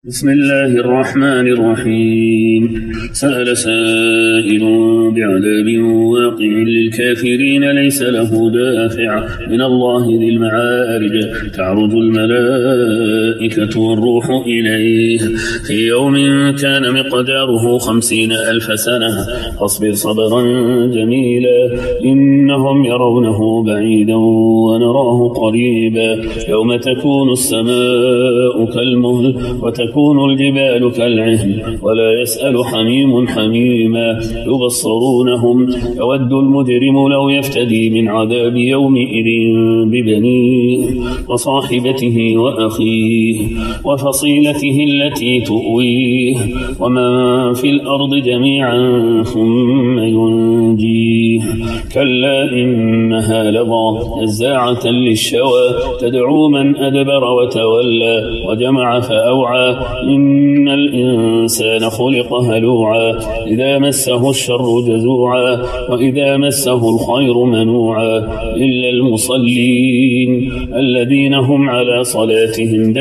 بسم الله الرحمن الرحيم. سأل سائل بعذاب واقع للكافرين ليس له دافع من الله ذي المعارج تعرج الملائكة والروح إليه في يوم كان مقداره 50,000 سنة فاصبر صبرا جميلا إنهم يرونه بعيدا ونراه قريبا يوم تكون السماء كالمهل وتكون الجبال كالعهن ولا يسأل حميم حميما يبصرونهم يود المجرم لو يفتدي من عذاب يومئذ ببنيه وصاحبته وأخيه وفصيلته التي تؤويه ومن في الأرض جميعا ثم ينجيه كلا إنها لظى نزاعة للشوى تدعو من أدبر وتولى وجمع فأوعى إن الإنسان خلق هلوعا إذا مسه الشر جزوعا وإذا مسه الخير منوعا إلا المصلين الذين هم على صلاتهم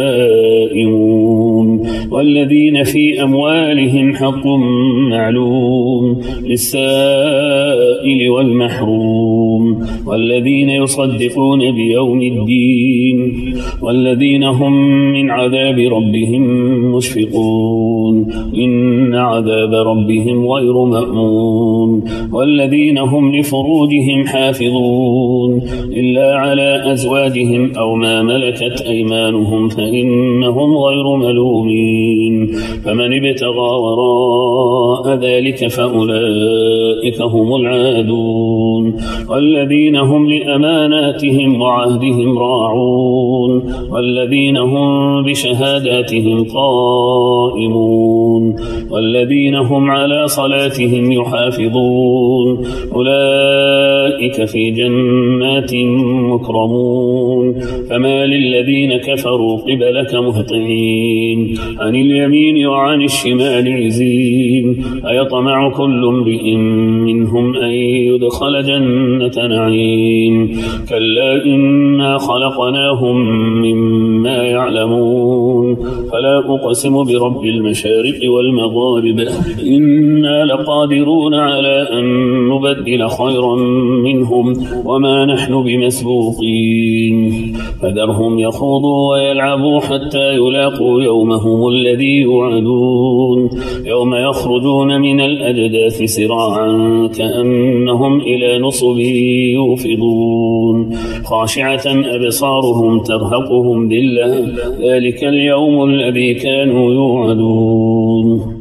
دائمون والذين في أموالهم حق معلوم للسائل والمحروم والذين يصدقون بيوم الدين والذين هم من عذاب ربهم مشفقون إن عذاب ربهم غير مأمون والذين هم لفروجهم حافظون إلا على أزواجهم أو ما ملكت أيمانهم فإنهم غير ملومين فمن ابتغى وراء ذلك فأولئك هم العادون والذين هم لأماناتهم وعهدهم راعون والذين هم بشهاداتهم قائمون والذين هم على صلاتهم يحافظون أولئك في جنات مكرمون فما للذين كفروا قبلك مهطعين عن اليمين وعن الشمال عزين أيطمع كل امرئ منهم أن يدخل جنة نعيم كلا إنا خلقناهم مما يعلمون فلا أقسم برب المشارق والمغارب إنا لقادرون على أن نبدل خيرا منهم وما نحن بمسبوقين فذرهم يخوضوا ويلعبوا حتى يلاقوا يومهم الذي يوعدون يوم يخرجون من الأجداث سراعا كأنهم إلى نصب يوفضون خاشعة أبصارهم ترهقهم ذلة ذلك اليوم الذي كانوا يوعدون